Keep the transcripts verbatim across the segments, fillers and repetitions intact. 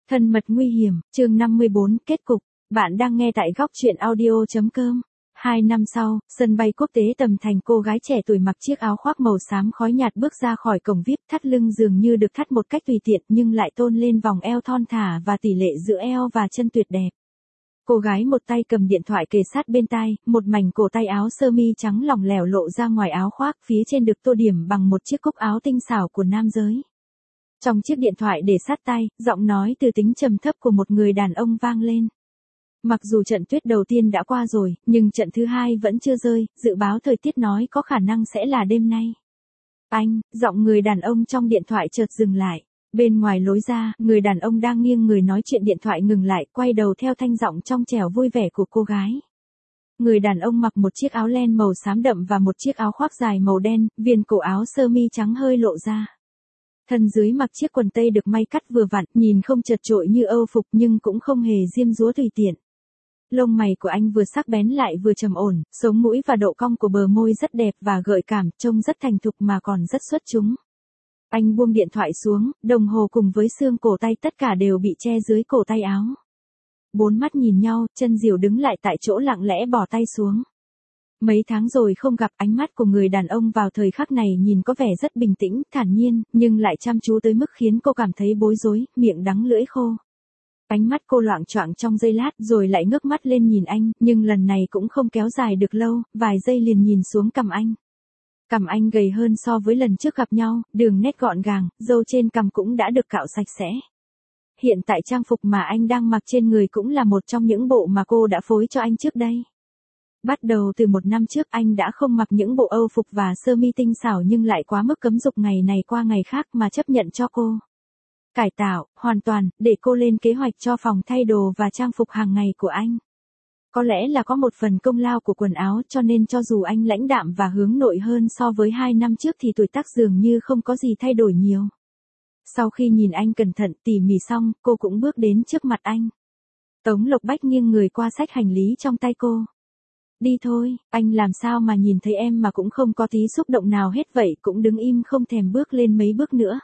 Thân mật nguy hiểm, chương năm mươi bốn, kết cục. Bạn đang nghe tại góc truyện audio.com. Hai năm sau, sân bay quốc tế Tầm Thành, cô gái trẻ tuổi mặc chiếc áo khoác màu xám khói nhạt bước ra khỏi cổng vi ai pi, thắt lưng dường như được thắt một cách tùy tiện nhưng lại tôn lên vòng eo thon thả và tỷ lệ giữa eo và chân tuyệt đẹp. Cô gái một tay cầm điện thoại kề sát bên tai, một mảnh cổ tay áo sơ mi trắng lỏng lẻo lộ ra ngoài áo khoác, phía trên được tô điểm bằng một chiếc cúc áo tinh xảo của nam giới. Trong chiếc điện thoại để sát tai, giọng nói từ tính trầm thấp của một người đàn ông vang lên. Mặc dù trận tuyết đầu tiên đã qua rồi, nhưng trận thứ hai vẫn chưa rơi, dự báo thời tiết nói có khả năng sẽ là đêm nay. Anh, giọng người đàn ông trong điện thoại chợt dừng lại. Bên ngoài lối ra, người đàn ông đang nghiêng người nói chuyện điện thoại ngừng lại, quay đầu theo thanh giọng trong trẻo vui vẻ của cô gái. Người đàn ông mặc một chiếc áo len màu xám đậm và một chiếc áo khoác dài màu đen, viền cổ áo sơ mi trắng hơi lộ ra. Thân dưới mặc chiếc quần tây được may cắt vừa vặn, nhìn không chật chội như Âu phục nhưng cũng không hề diêm dúa tùy tiện. Lông mày của anh vừa sắc bén lại vừa trầm ổn, sống mũi và độ cong của bờ môi rất đẹp và gợi cảm, trông rất thành thục mà còn rất xuất chúng. Anh buông điện thoại xuống, đồng hồ cùng với xương cổ tay tất cả đều bị che dưới cổ tay áo. Bốn mắt nhìn nhau, Chân Diểu đứng lại tại chỗ lặng lẽ bỏ tay xuống. Mấy tháng rồi không gặp, ánh mắt của người đàn ông vào thời khắc này nhìn có vẻ rất bình tĩnh, thản nhiên, nhưng lại chăm chú tới mức khiến cô cảm thấy bối rối, miệng đắng lưỡi khô. Ánh mắt cô loạng choạng trong giây lát rồi lại ngước mắt lên nhìn anh, nhưng lần này cũng không kéo dài được lâu, vài giây liền nhìn xuống cằm anh. Cằm anh gầy hơn so với lần trước gặp nhau, đường nét gọn gàng, râu trên cằm cũng đã được cạo sạch sẽ. Hiện tại trang phục mà anh đang mặc trên người cũng là một trong những bộ mà cô đã phối cho anh trước đây. Bắt đầu từ một năm trước anh đã không mặc những bộ Âu phục và sơ mi tinh xảo nhưng lại quá mức cấm dục ngày này qua ngày khác mà chấp nhận cho cô. Cải tạo, hoàn toàn, để cô lên kế hoạch cho phòng thay đồ và trang phục hàng ngày của anh. Có lẽ là có một phần công lao của quần áo cho nên cho dù anh lãnh đạm và hướng nội hơn so với hai năm trước thì tuổi tác dường như không có gì thay đổi nhiều. Sau khi nhìn anh cẩn thận tỉ mỉ xong, cô cũng bước đến trước mặt anh. Tống Lộc Bách nghiêng người qua xách hành lý trong tay cô. Đi thôi, anh làm sao mà nhìn thấy em mà cũng không có tí xúc động nào hết vậy, cũng đứng im không thèm bước lên mấy bước nữa.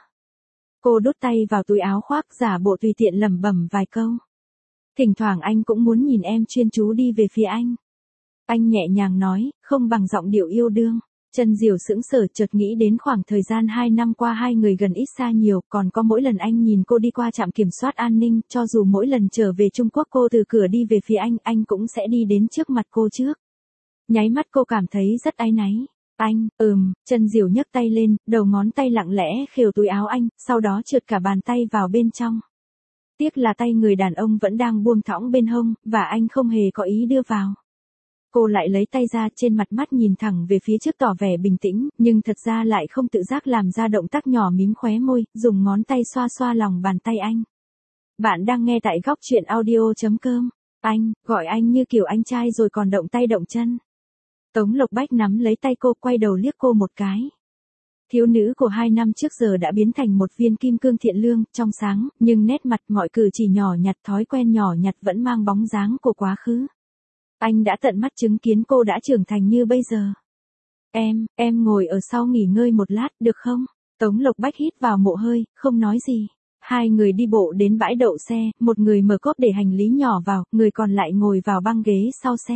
Cô đút tay vào túi áo khoác giả bộ tùy tiện lẩm bẩm vài câu. Thỉnh thoảng anh cũng muốn nhìn em chuyên chú đi về phía anh. Anh nhẹ nhàng nói, không bằng giọng điệu yêu đương. Chân Diểu sững sờ chợt nghĩ đến khoảng thời gian hai năm qua hai người gần ít xa nhiều, còn có mỗi lần anh nhìn cô đi qua trạm kiểm soát an ninh, cho dù mỗi lần trở về Trung Quốc cô từ cửa đi về phía anh, anh cũng sẽ đi đến trước mặt cô trước. Nháy mắt cô cảm thấy rất áy náy. Anh, ừm, Chân Diểu nhấc tay lên, đầu ngón tay lặng lẽ khều túi áo anh, sau đó trượt cả bàn tay vào bên trong. Tiếc là tay người đàn ông vẫn đang buông thõng bên hông, và anh không hề có ý đưa vào. Cô lại lấy tay ra, trên mặt mắt nhìn thẳng về phía trước tỏ vẻ bình tĩnh, nhưng thật ra lại không tự giác làm ra động tác nhỏ mím khóe môi, dùng ngón tay xoa xoa lòng bàn tay anh. Bạn đang nghe tại góc truyện audio.com. Anh, gọi anh như kiểu anh trai rồi còn động tay động chân. Tống Lộc Bách nắm lấy tay cô, quay đầu liếc cô một cái. Thiếu nữ của hai năm trước giờ đã biến thành một viên kim cương thiện lương, trong sáng, nhưng nét mặt mọi cử chỉ nhỏ nhặt, thói quen nhỏ nhặt vẫn mang bóng dáng của quá khứ. Anh đã tận mắt chứng kiến cô đã trưởng thành như bây giờ. Em, em ngồi ở sau nghỉ ngơi một lát, được không? Tống Lộc Bách hít vào một hơi, không nói gì. Hai người đi bộ đến bãi đậu xe, một người mở cốp để hành lý nhỏ vào, người còn lại ngồi vào băng ghế sau xe.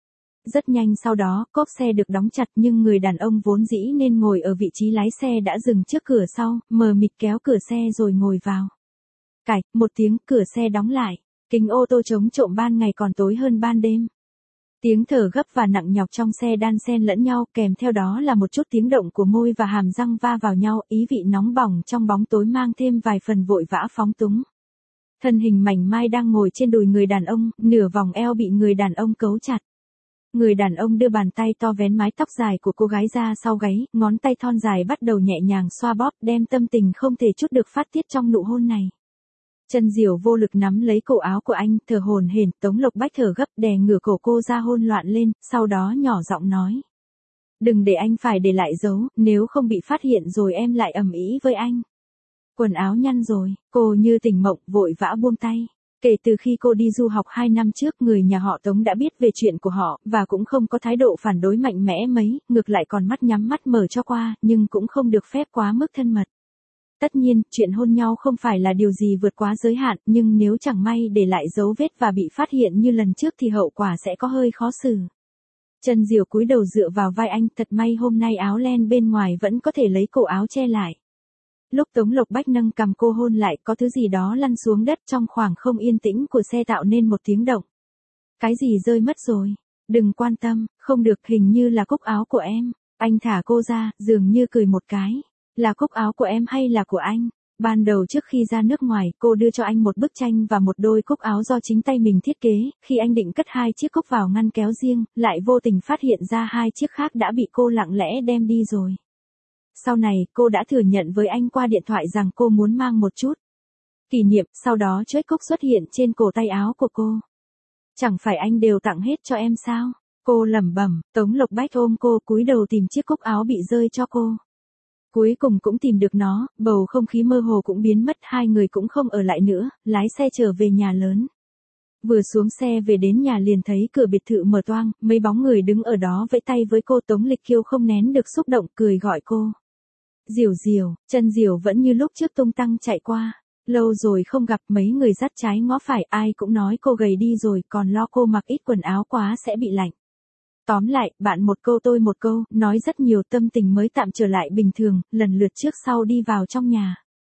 Rất nhanh sau đó, cốp xe được đóng chặt nhưng người đàn ông vốn dĩ nên ngồi ở vị trí lái xe đã dừng trước cửa sau, mờ mịt kéo cửa xe rồi ngồi vào. Cạch, một tiếng, cửa xe đóng lại. Kính ô tô chống trộm ban ngày còn tối hơn ban đêm. Tiếng thở gấp và nặng nhọc trong xe đan xen lẫn nhau, kèm theo đó là một chút tiếng động của môi và hàm răng va vào nhau, ý vị nóng bỏng trong bóng tối mang thêm vài phần vội vã phóng túng. Thân hình mảnh mai đang ngồi trên đùi người đàn ông, nửa vòng eo bị người đàn ông cấu chặt. Người đàn ông đưa bàn tay to vén mái tóc dài của cô gái ra sau gáy, ngón tay thon dài bắt đầu nhẹ nhàng xoa bóp, đem tâm tình không thể chút được phát tiết trong nụ hôn này. Chân Diểu vô lực nắm lấy cổ áo của anh, thở hổn hển. Tống Lộc Bách thở gấp đè ngửa cổ cô ra hôn loạn lên, sau đó nhỏ giọng nói. Đừng để anh phải để lại dấu, nếu không bị phát hiện rồi em lại ầm ĩ với anh. Quần áo nhăn rồi, cô như tỉnh mộng, vội vã buông tay. Kể từ khi cô đi du học hai năm trước, người nhà họ Tống đã biết về chuyện của họ, và cũng không có thái độ phản đối mạnh mẽ mấy, ngược lại còn mắt nhắm mắt mở cho qua, nhưng cũng không được phép quá mức thân mật. Tất nhiên, chuyện hôn nhau không phải là điều gì vượt quá giới hạn, nhưng nếu chẳng may để lại dấu vết và bị phát hiện như lần trước thì hậu quả sẽ có hơi khó xử. Chân Diều cúi đầu dựa vào vai anh, thật may hôm nay áo len bên ngoài vẫn có thể lấy cổ áo che lại. Lúc Tống Lộc Bách nâng cằm cô hôn lại, có thứ gì đó lăn xuống đất trong khoảng không yên tĩnh của xe tạo nên một tiếng động. Cái gì rơi mất rồi? Đừng quan tâm, không được, hình như là cúc áo của em. Anh thả cô ra, dường như cười một cái. Là cúc áo của em hay là của anh? Ban đầu trước khi ra nước ngoài, cô đưa cho anh một bức tranh và một đôi cúc áo do chính tay mình thiết kế, khi anh định cất hai chiếc cúc vào ngăn kéo riêng, lại vô tình phát hiện ra hai chiếc khác đã bị cô lặng lẽ đem đi rồi. Sau này, cô đã thừa nhận với anh qua điện thoại rằng cô muốn mang một chút kỷ niệm, sau đó chuỗi cúc xuất hiện trên cổ tay áo của cô. Chẳng phải anh đều tặng hết cho em sao? Cô lẩm bẩm. Tống Lộc Bách ôm cô cúi đầu tìm chiếc cúc áo bị rơi cho cô. Cuối cùng cũng tìm được nó, bầu không khí mơ hồ cũng biến mất, hai người cũng không ở lại nữa, lái xe trở về nhà lớn. Vừa xuống xe về đến nhà liền thấy cửa biệt thự mở toang, mấy bóng người đứng ở đó vẫy tay với cô. Tống Lịch Kiêu không nén được xúc động, cười gọi cô. Diều Diều, Chân Diều vẫn như lúc trước tung tăng chạy qua. Lâu rồi không gặp, mấy người dắt trái ngó phải, ai cũng nói cô gầy đi rồi, còn lo cô mặc ít quần áo quá sẽ bị lạnh. Tóm lại, bạn một câu tôi một câu, nói rất nhiều, tâm tình mới tạm trở lại bình thường, lần lượt trước sau đi vào trong nhà.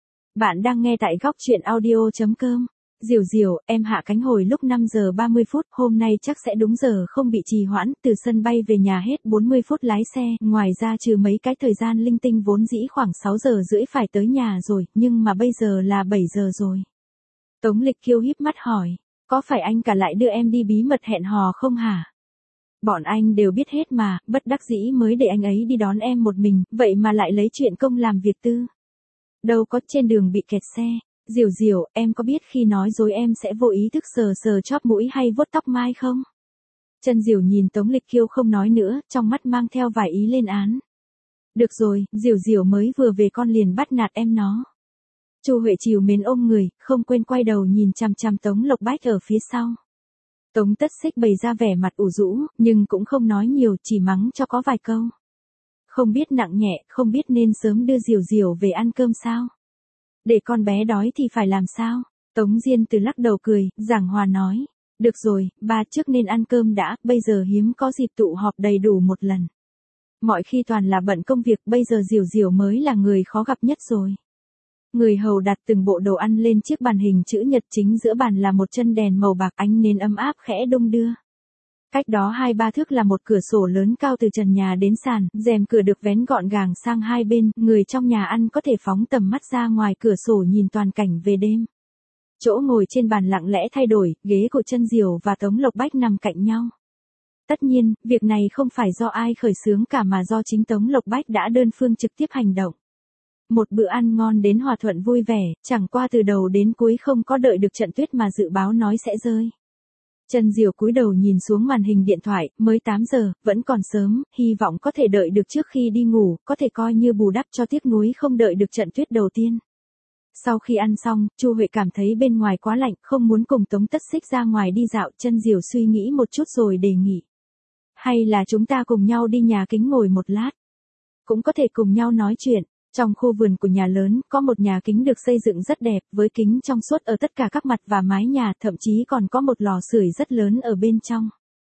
Bạn đang nghe tại góc truyện audio chấm com. Diều Diều, em hạ cánh hồi lúc năm giờ ba mươi phút, hôm nay chắc sẽ đúng giờ không bị trì hoãn, từ sân bay về nhà hết bốn mươi phút lái xe, ngoài ra trừ mấy cái thời gian linh tinh vốn dĩ khoảng sáu giờ rưỡi phải tới nhà rồi, nhưng mà bây giờ là bảy giờ rồi. Tống Lịch Kiêu híp mắt hỏi, có phải anh cả lại đưa em đi bí mật hẹn hò không hả? Bọn anh đều biết hết mà, bất đắc dĩ mới để anh ấy đi đón em một mình, vậy mà lại lấy chuyện công làm việc tư. Đâu có, trên đường bị kẹt xe. Diều Diều, em có biết khi nói dối em sẽ vô ý thức sờ sờ chóp mũi hay vuốt tóc mai không? Chân Diều nhìn Tống Lịch Kiêu không nói nữa, trong mắt mang theo vài ý lên án. Được rồi, Diều Diều mới vừa về con liền bắt nạt em nó. Chu Huệ trìu mến ôm người, không quên quay đầu nhìn chằm chằm Tống Lộc Bách ở phía sau. Tống Tất Xích bày ra vẻ mặt ủ rũ, nhưng cũng không nói nhiều, chỉ mắng cho có vài câu. Không biết nặng nhẹ, không biết nên sớm đưa Diều Diều về ăn cơm sao? Để con bé đói thì phải làm sao? Tống Diên Từ lắc đầu cười, giảng hòa nói. Được rồi, ba trước nên ăn cơm đã, bây giờ hiếm có dịp tụ họp đầy đủ một lần. Mọi khi toàn là bận công việc, bây giờ Diều Diều mới là người khó gặp nhất rồi. Người hầu đặt từng bộ đồ ăn lên chiếc bàn hình chữ nhật, chính giữa bàn là một chân đèn màu bạc, ánh nến ấm áp khẽ đung đưa. Cách đó hai ba thước là một cửa sổ lớn cao từ trần nhà đến sàn, rèm cửa được vén gọn gàng sang hai bên, người trong nhà ăn có thể phóng tầm mắt ra ngoài cửa sổ nhìn toàn cảnh về đêm. Chỗ ngồi trên bàn lặng lẽ thay đổi, ghế của Chân Diều và Tống Lộc Bách nằm cạnh nhau. Tất nhiên, việc này không phải do ai khởi xướng cả mà do chính Tống Lộc Bách đã đơn phương trực tiếp hành động. Một bữa ăn ngon đến hòa thuận vui vẻ, chẳng qua từ đầu đến cuối không có đợi được trận tuyết mà dự báo nói sẽ rơi. Chân Diều cúi đầu nhìn xuống màn hình điện thoại, mới tám giờ, vẫn còn sớm, hy vọng có thể đợi được trước khi đi ngủ, có thể coi như bù đắp cho tiếc nuối không đợi được trận tuyết đầu tiên. Sau khi ăn xong, Chu Huệ cảm thấy bên ngoài quá lạnh, không muốn cùng Tống Tất Xích ra ngoài đi dạo. Chân Diều suy nghĩ một chút rồi đề nghị. Hay là chúng ta cùng nhau đi nhà kính ngồi một lát? Cũng có thể cùng nhau nói chuyện. Trong khu vườn của nhà lớn, có một nhà kính được xây dựng rất đẹp, với kính trong suốt ở tất cả các mặt và mái nhà, thậm chí còn có một lò sưởi rất lớn ở bên trong.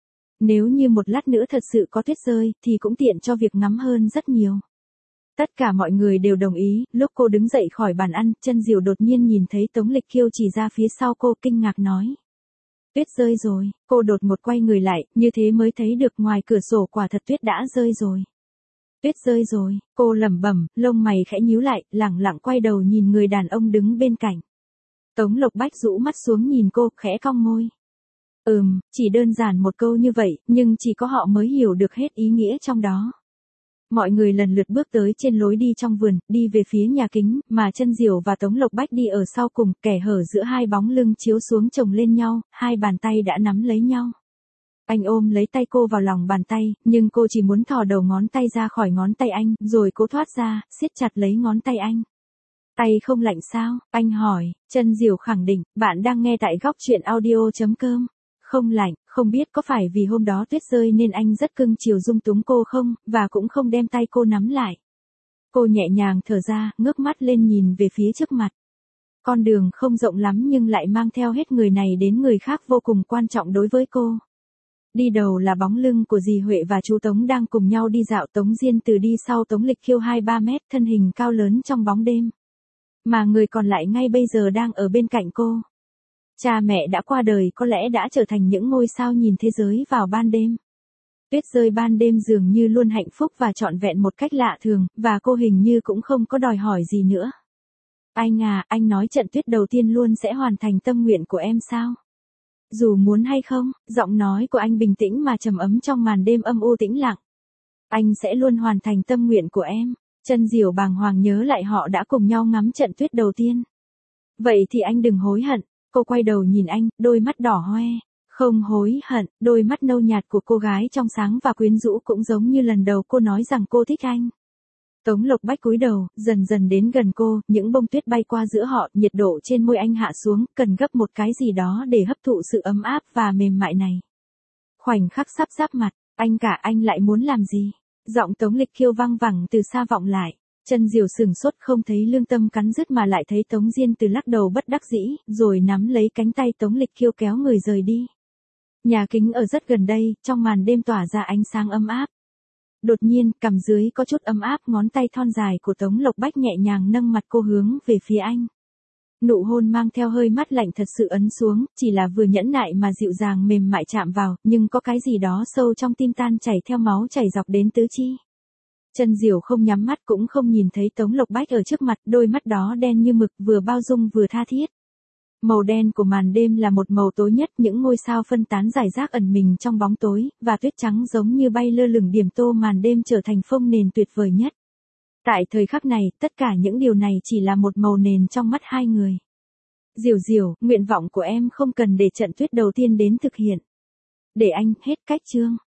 Nếu như một lát nữa thật sự có tuyết rơi, thì cũng tiện cho việc ngắm hơn rất nhiều. Tất cả mọi người đều đồng ý, lúc cô đứng dậy khỏi bàn ăn, Chân Diều đột nhiên nhìn thấy Tống Lịch Kiêu chỉ ra phía sau cô, kinh ngạc nói. Tuyết rơi rồi, cô đột ngột quay người lại, như thế mới thấy được ngoài cửa sổ quả thật tuyết đã rơi rồi. Tuyết rơi rồi, cô lẩm bẩm, lông mày khẽ nhíu lại, lẳng lặng quay đầu nhìn người đàn ông đứng bên cạnh. Tống Lộc Bách rũ mắt xuống nhìn cô, khẽ cong môi. Ừm, chỉ đơn giản một câu như vậy, nhưng chỉ có họ mới hiểu được hết ý nghĩa trong đó. Mọi người lần lượt bước tới trên lối đi trong vườn, đi về phía nhà kính, mà Chân Diều và Tống Lộc Bách đi ở sau cùng, kẻ hở giữa hai bóng lưng chiếu xuống chồng lên nhau, hai bàn tay đã nắm lấy nhau. Anh ôm lấy tay cô vào lòng bàn tay, nhưng cô chỉ muốn thò đầu ngón tay ra khỏi ngón tay anh, rồi cố thoát ra, siết chặt lấy ngón tay anh. Tay không lạnh sao? Anh hỏi. Chân Diều khẳng định, bạn đang nghe tại góc truyện audio chấm com. Không lạnh, không biết có phải vì hôm đó tuyết rơi nên anh rất cưng chiều dung túng cô không, và cũng không đem tay cô nắm lại. Cô nhẹ nhàng thở ra, ngước mắt lên nhìn về phía trước mặt. Con đường không rộng lắm nhưng lại mang theo hết người này đến người khác vô cùng quan trọng đối với cô. Đi đầu là bóng lưng của dì Huệ và chú Tống đang cùng nhau đi dạo. Tống Diên Từ đi sau Tống Lịch Khiêu hai ba mét, thân hình cao lớn trong bóng đêm. Mà người còn lại ngay bây giờ đang ở bên cạnh cô. Cha mẹ đã qua đời, có lẽ đã trở thành những ngôi sao nhìn thế giới vào ban đêm. Tuyết rơi ban đêm dường như luôn hạnh phúc và trọn vẹn một cách lạ thường, và cô hình như cũng không có đòi hỏi gì nữa. Anh à, anh nói trận tuyết đầu tiên luôn sẽ hoàn thành tâm nguyện của em sao? Dù muốn hay không, giọng nói của anh bình tĩnh mà trầm ấm trong màn đêm âm u tĩnh lặng. Anh sẽ luôn hoàn thành tâm nguyện của em. Chân Diểu bàng hoàng nhớ lại họ đã cùng nhau ngắm trận tuyết đầu tiên. Vậy thì anh đừng hối hận. Cô quay đầu nhìn anh, đôi mắt đỏ hoe. Không hối hận, đôi mắt nâu nhạt của cô gái trong sáng và quyến rũ cũng giống như lần đầu cô nói rằng cô thích anh. Tống Lộc Bách cúi đầu, dần dần đến gần cô, những bông tuyết bay qua giữa họ, nhiệt độ trên môi anh hạ xuống, cần gấp một cái gì đó để hấp thụ sự ấm áp và mềm mại này. Khoảnh khắc sắp giáp mặt, anh cả anh lại muốn làm gì? Giọng Tống Lịch Khiêu vang vẳng từ xa vọng lại. Chân Diều sừng sốt không thấy lương tâm cắn rứt mà lại thấy Tống Diên Từ lắc đầu bất đắc dĩ, rồi nắm lấy cánh tay Tống Lịch Khiêu kéo người rời đi. Nhà kính ở rất gần đây, trong màn đêm tỏa ra ánh sáng ấm áp. Đột nhiên, cằm dưới có chút ấm áp, ngón tay thon dài của Tống Lộc Bách nhẹ nhàng nâng mặt cô hướng về phía anh. Nụ hôn mang theo hơi mát lạnh thật sự ấn xuống, chỉ là vừa nhẫn nại mà dịu dàng mềm mại chạm vào, nhưng có cái gì đó sâu trong tim tan chảy theo máu chảy dọc đến tứ chi. Chân Diểu không nhắm mắt cũng không nhìn thấy Tống Lộc Bách ở trước mặt, đôi mắt đó đen như mực, vừa bao dung vừa tha thiết. Màu đen của màn đêm là một màu tối nhất, những ngôi sao phân tán rải rác ẩn mình trong bóng tối, và tuyết trắng giống như bay lơ lửng điểm tô màn đêm trở thành phông nền tuyệt vời nhất. Tại thời khắc này, tất cả những điều này chỉ là một màu nền trong mắt hai người. Diểu Diểu, nguyện vọng của em không cần để trận tuyết đầu tiên đến thực hiện. Để anh, hết cách chương.